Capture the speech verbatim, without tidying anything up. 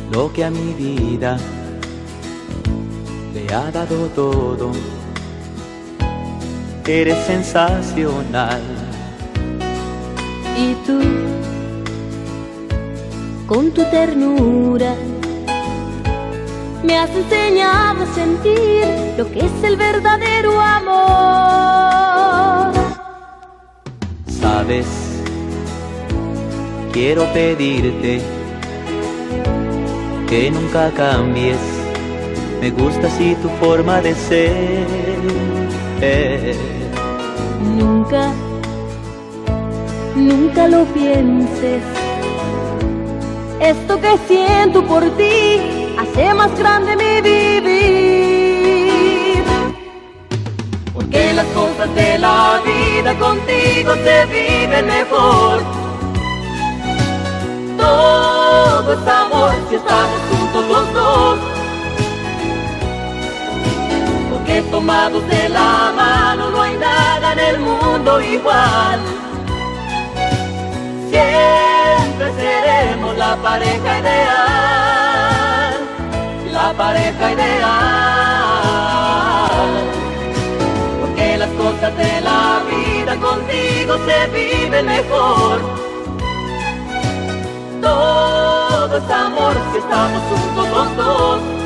lo que a mi vida le ha dado todo. Eres sensacional. Y tú, con tu ternura, me has enseñado a sentir lo que es el verdadero amor. Sabes, quiero pedirte que nunca cambies. Me gusta así tu forma de ser. Nunca, nunca lo pienses. Esto que siento por ti hace más grande mi vivir. Porque las cosas de la vida contigo se viven mejor. Todo es amor si estamos juntos los dos. Porque tomados de la mano no hay nada en el mundo igual. Siempre seremos la pareja ideal, la pareja ideal. Porque las cosas de la vida contigo se viven mejor. Todo es amor si estamos juntos los dos.